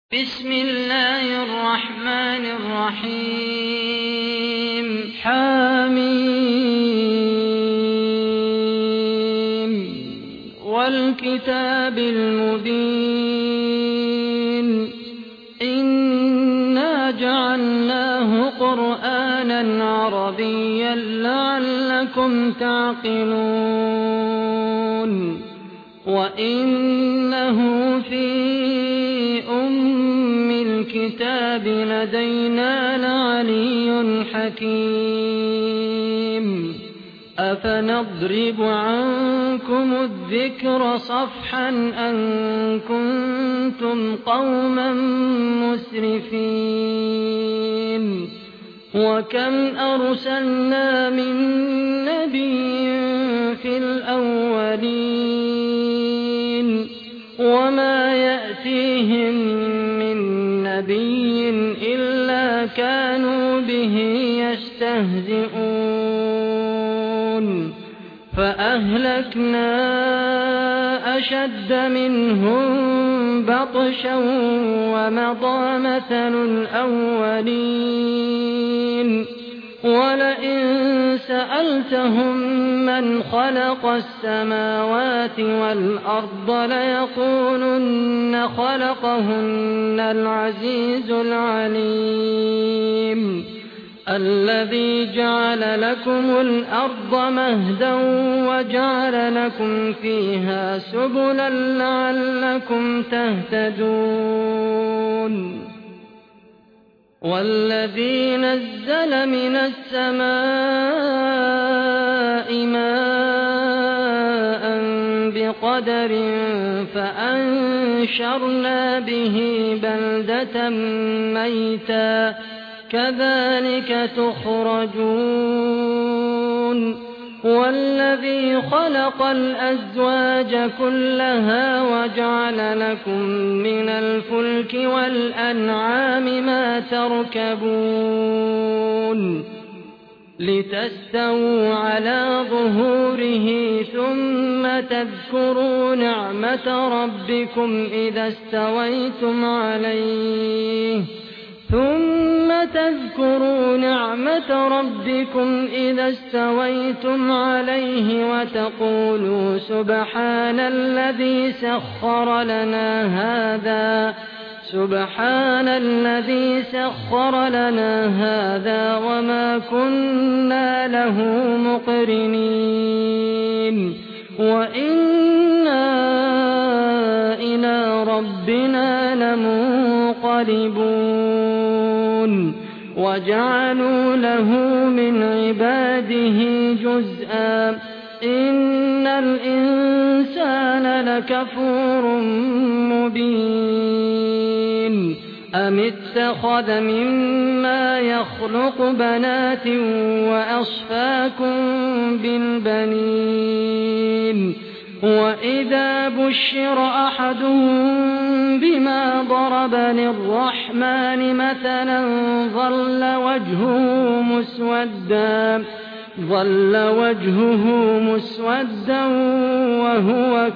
بسم الله الرحمن الرحيم حميم والكتاب المبين إنا جعلناه قرآنا عربيا لعلكم تعقلون وإنه في الكتاب لدينا لعلي حكيم أفنضرب عنكم الذكر صفحا أن كنتم قوما مسرفين وكم أرسلنا من نبي في الأولين وما يأتيهم من نبي إلا كانوا به يستهزئون فأهلكنا أشد منهم بطشا ومضى مثل الأولين ولئن سألتهم من خلق السماوات والأرض ليقولن خلقهن العزيز العليم الذي جعل لكم الأرض مهدا وجعل لكم فيها سبلا لعلكم تهتدون والذي نزل من السماء ماء بقدر فأنشرنا به بلدة ميتا كذلك تخرجون والذي خلق الأزواج كلها وجعل لكم من الفلك والأنعام ما تركبون لتستووا على ظهوره ثم تذكروا نعمة ربكم إذا استويتم عليه وتقولوا سبحان الذي سخر لنا هذا وما كنا له مقرنين وإنا إلى ربنا لمنقلبون وجعلوا له من عباده جزءا إن الإنسان لكفور مبين أم اتخذ مما يخلق بنات وأصفاكم بالبنين وإذا بشر أحدهم بما ضرب للرحمن مثلا ظل وجهه مسودا وهو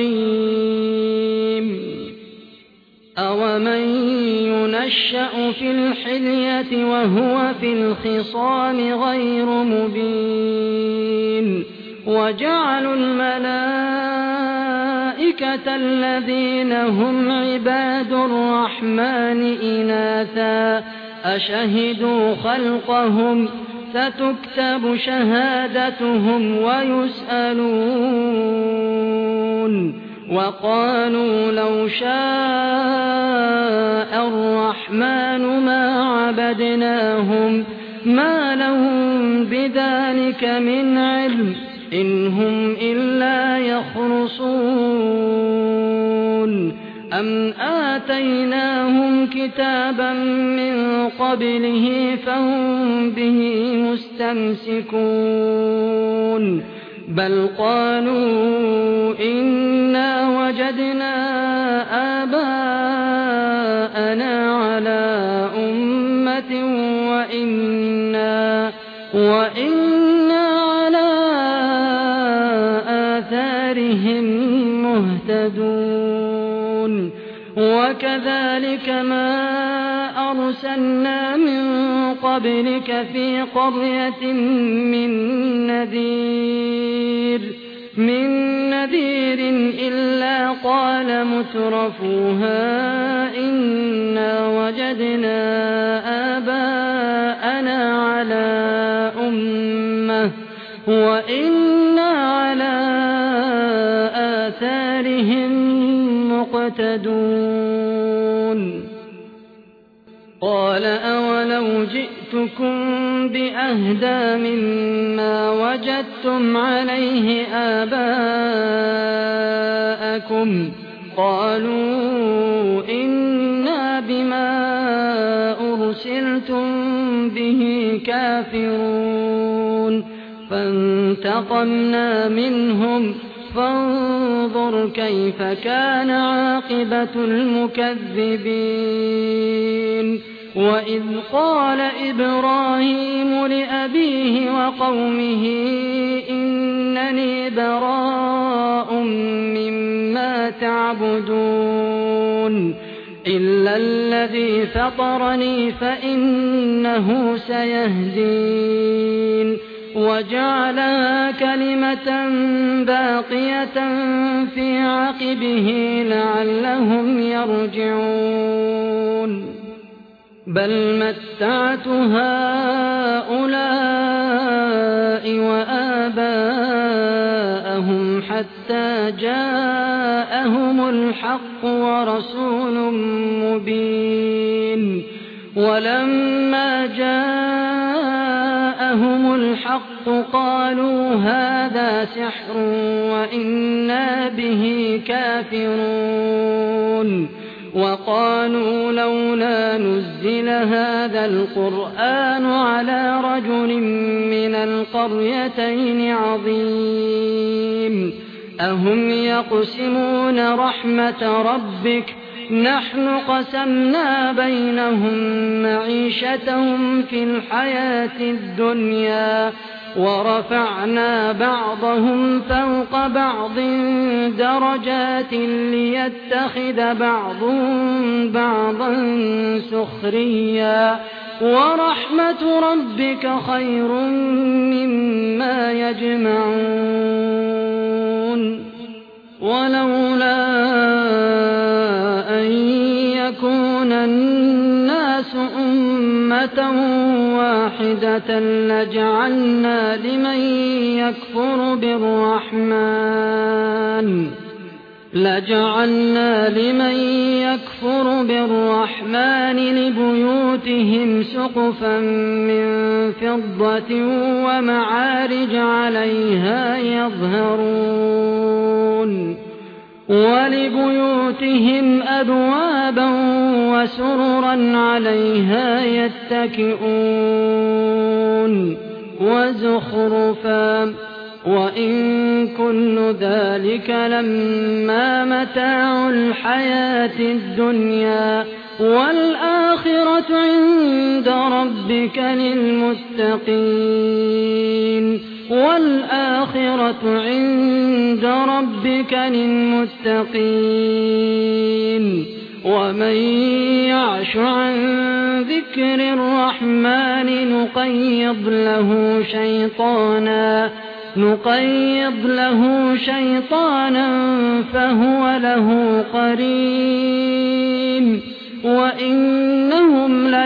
كظيم أومن ينشأ في الحلية وهو في الخصام غير مبين وجعلوا الملائكة الذين هم عباد الرحمن إناثا أشهدوا خلقهم ستكتب شهادتهم ويسألون وقالوا لو شاء الرحمن ما عبدناهم ما لهم بذلك من علم إن هم إلا يخرصون أم آتيناهم كتابا من قبله فهم به مستمسكون بل قالوا إنا وجدنا آباءنا على أمة وإنا على آثارهم مهتدون وكذلك ما أرسلنا من قبلك في قرية من نذير إلا قال مترفوها إنا وجدنا آباءنا على أمة وإنا على آثارهم مقتدون قال أولو جئتكم بأهدى مما وجدتم عليه آباءكم قالوا إنا بما أرسلتم به كافرون فانتقمنا منهم فانظر كيف كان عاقبة المكذبين وإذ قال إبراهيم لأبيه وقومه إنني براء مما تعبدون إلا الذي فطرني فإنه سيهدين وجعلها كلمة باقية في عقبه لعلهم يرجعون بل متعت هؤلاء وآباءهم حتى جاءهم الحق ورسول مبين ولما جاءهم الحق قالوا هذا سحر وإنا به كافرون وقالوا لولا نزل هذا القرآن على رجل من القريتين عظيم أهم يقسمون رحمة ربك نحن قسمنا بينهم معيشتهم في الحياة الدنيا ورفعنا بعضهم فوق بعض درجات ليتخذ بعضهم بعضا سخريا ورحمة ربك خير مما يجمعون ولولا أن يكون الناس أمة واحدة لجعلنا لمن يكفر بالرحمن لبيوتهم سقفا من فضة ومعارج عليها يظهرون ولبيوتهم أبوابا وسررا عليها يتكئون وزخرفا وإن كل ذلك لما متاع الحياة الدنيا والآخرة عند ربك للمتقين ومن يعش عن ذكر الرحمن نقيض له شيطانا فهو له قرين وإنهم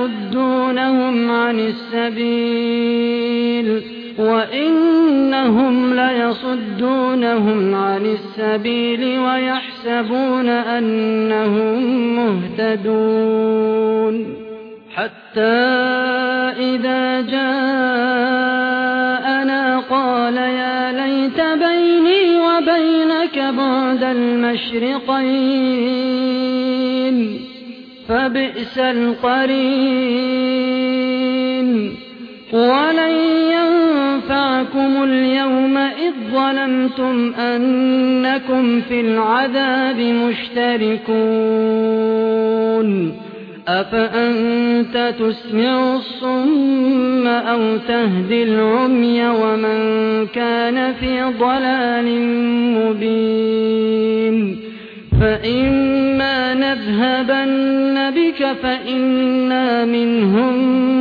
ليصدونهم عن السبيل ويحسبون أنهم مهتدون حتى إذا جاءنا قال يا ليت بيني وبينك بعد المشرقين فبئس القرين ولن ينفعكم اليوم إذ ظلمتم أنكم في العذاب مشتركون أفأنت تسمع الصم أو تهدي العمي ومن كان في ضلال مبين فإما نذهبن بك فإنا منهم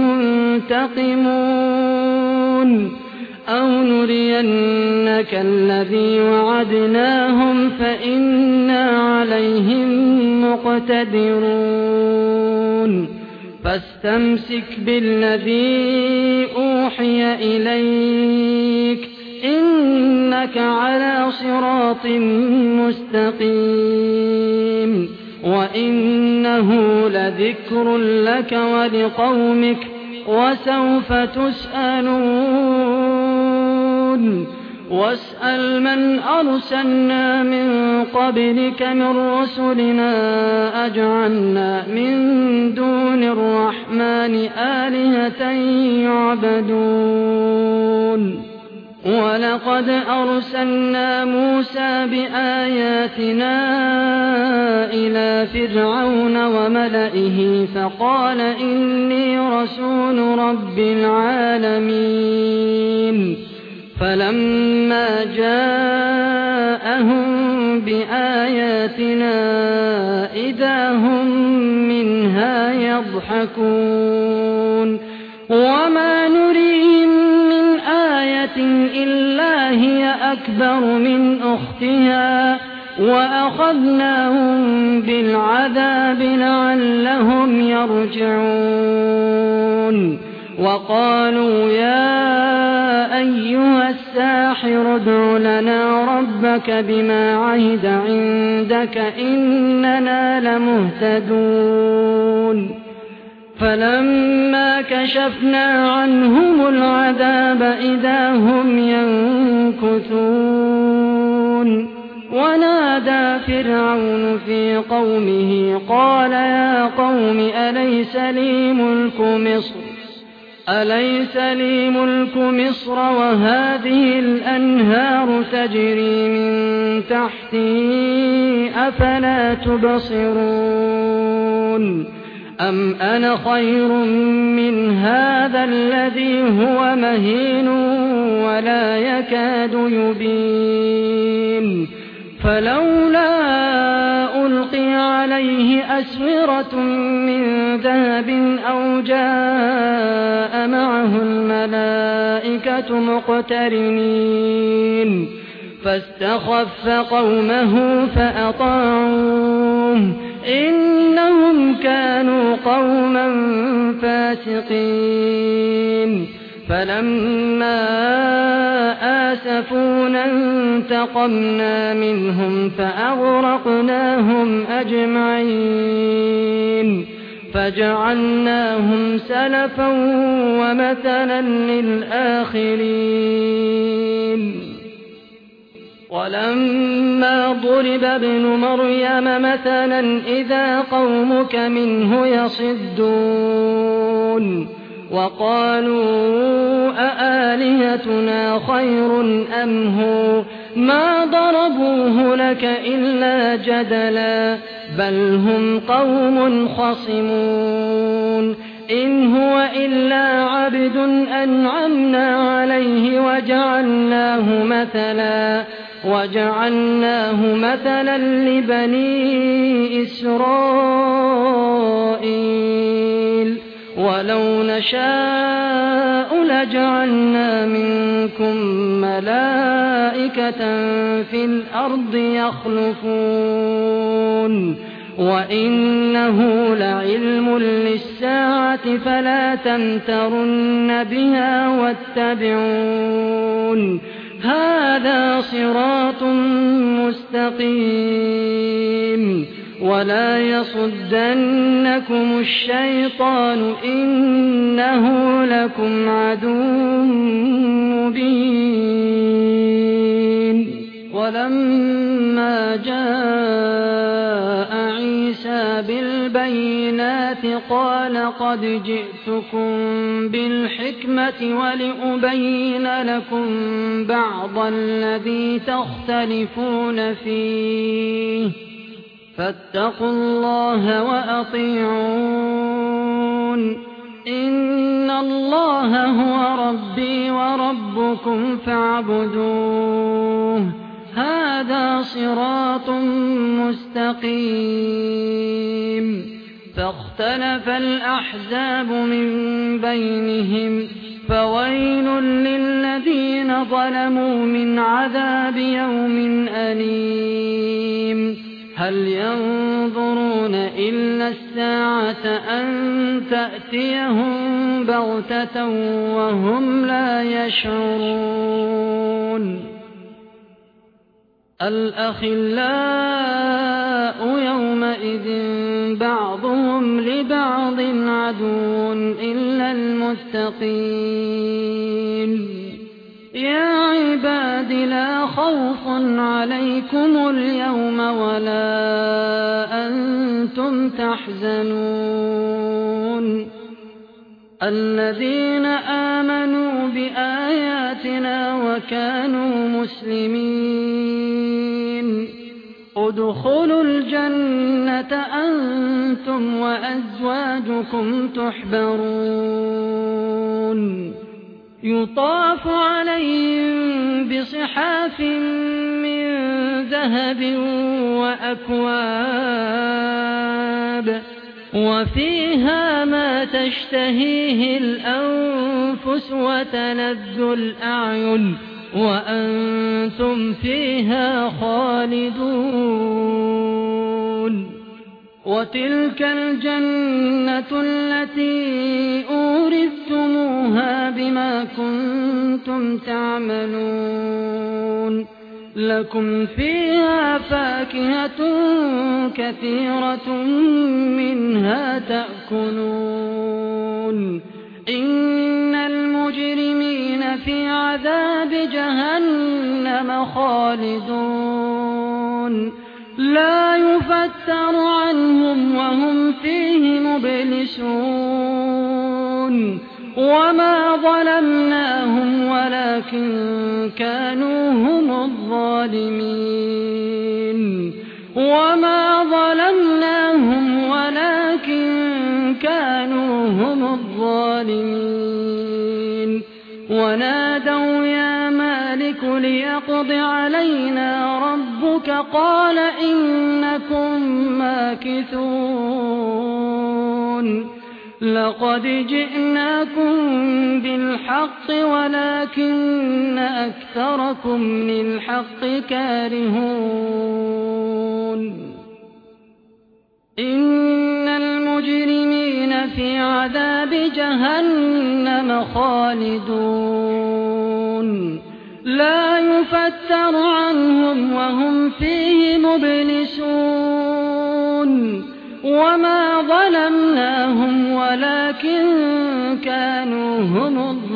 منتقمون أو نرينك الذي وعدناهم فإنا عليهم مقتدرون فاستمسك بالذي أوحي إليك إنك على صراط مستقيم وإنه لذكر لك ولقومك وسوف تسألون واسأل من أرسلنا من قبلك من رسلنا أجعلنا من دون الرحمن آلهة يعبدون ولقد أرسلنا موسى بآياتنا إلى فرعون وملئه فقال إني رسول رب العالمين فلما جاءهم بآياتنا إذا هم منها يضحكون وما نريهم من آية إلا هي أكبر من أختها وأخذناهم بالعذاب لعلهم يرجعون وقالوا يا أيها الساحر ادع لنا ربك بما عهد عندك إننا لمهتدون فلما كشفنا عنهم العذاب إذا هم ينكثون ونادى فرعون في قومه قال يا قوم أليس لي ملك مصر وهذه الأنهار تجري من تحتي أفلا تبصرون أم أنا خير من هذا الذي هو مهين ولا يكاد يبين فلولا ألقي عليه أسورة من ذهب أو جاء معه الملائكة مقترنين فاستخف قومه فأطاعوه إنهم كانوا قوما فاسقين فلما آسفونا انتقمنا منهم فأغرقناهم أجمعين فجعلناهم سلفا ومثلا للآخرين ولما ضرب ابن مريم مثلا إذا قومك منه يصدون وقالوا أآلهتنا خير أم هو ما ضربوه لك إلا جدلا بل هم قوم خصمون إن هو إلا عبد أنعمنا عليه وجعلناه مثلا لبني إسرائيل ولو نشاء لجعلنا منكم ملائكة في الأرض يخلفون وإنه لعلم للساعة فلا تمترن بها واتبعون هذا صراط مستقيم ولا يصدنكم الشيطان إنه لكم عدو مبين ولما جاء عيسى بالبينات قال قد جئتكم بالحكمة ولأبين لكم بعض الذي تختلفون فيه فاتقوا الله وأطيعون إن الله هو ربي وربكم فاعبدوه هذا صراط مستقيم فاختلف الأحزاب من بينهم فويل للذين ظلموا من عذاب يوم أليم هل ينظرون إلا الساعة أن تأتيهم بغتة وهم لا يشعرون الأخلاء يومئذ بعضهم لبعض عدو إلا المتقين يا عباد لا خوف عليكم اليوم ولا أنتم تحزنون الذين آمنوا بآياتنا وكانوا مسلمين ادخلوا الجنة أنتم وأزواجكم تحبرون يطاف عليهم بصحاف من ذهب وأكواب وفيها ما تشتهيه الأنفس وتلذ الأعين وأنتم فيها خالدون وتلك الجنة التي أورثتموها بما كنتم تعملون لكم فيها فاكهة كثيرة منها تأكلون إن المجرمين في عذاب جهنم خالدون لا يفتر عنهم وهم فيه مبلسون وما ظلمناهم ولكن كانوا هم الظالمين وما ظلمناهم ولكن كانوا هم الظالمين ونادوا يا مالك ليقض علينا ربك قال إنكم ماكثون لقد جئناكم بالحق ولكن أكثركم للحق كارهون إن المجرمين في عذاب جهنم خالدون لا يفتر عنهم وهم فيه مبلسون وما ظلمناهم ولكن كانوا هم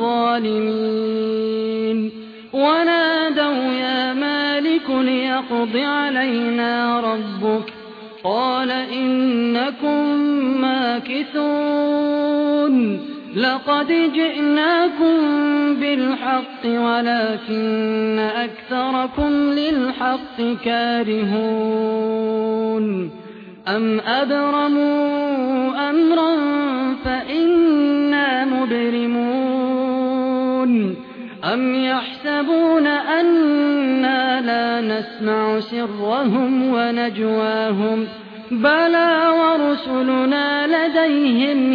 الظالمين ونادوا يا مالك ليقض علينا ربك قال إنكم ماكثون لقد جئناكم بالحق ولكن أكثركم للحق كارهون أم أبرموا أمرا فإنا مبرمون أم يحسبون أنا لا نسمع سرهم ونجواهم بلى ورسلنا لديهم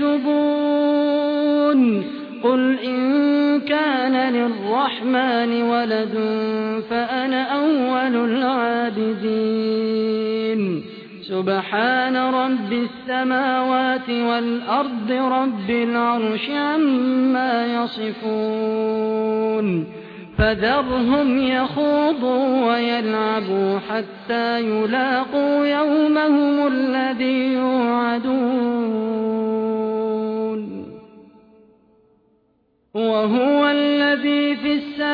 يكتبون قل إن كان للرحمن ولد فأنا أول العابدين سبحان رب السماوات والأرض رب العرش عما يصفون فذرهم يخوضوا ويلعبوا حتى يلاقوا يومهم الذي يوعدون وهو الذي في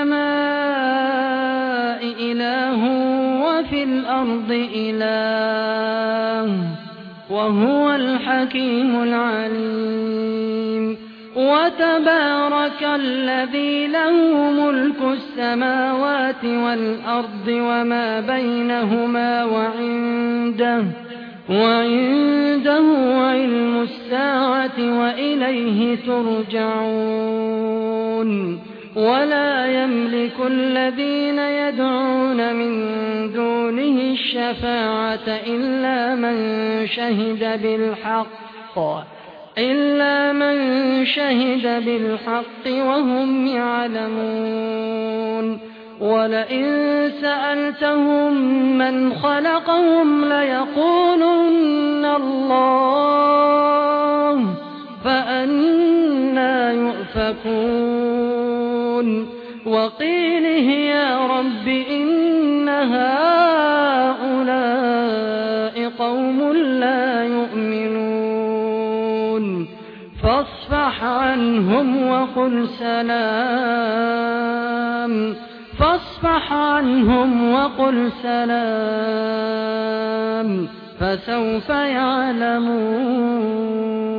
السماء إله وفي الأرض إله وهو الحكيم العليم وتبارك الذي له ملك السماوات والأرض وما بينهما وعنده علم الساعة وإليه ترجعون ولا يملك الذين يدعون من دونه الشفاعة إلا من شهد بالحق وهم يعلمون ولئن سألتهم من خلقهم ليقولن الله فأنى يؤفكون وقيله يا رب إن هؤلاء قوم لا يؤمنون فاصفح عنهم وقل سلام فسوف يعلمون.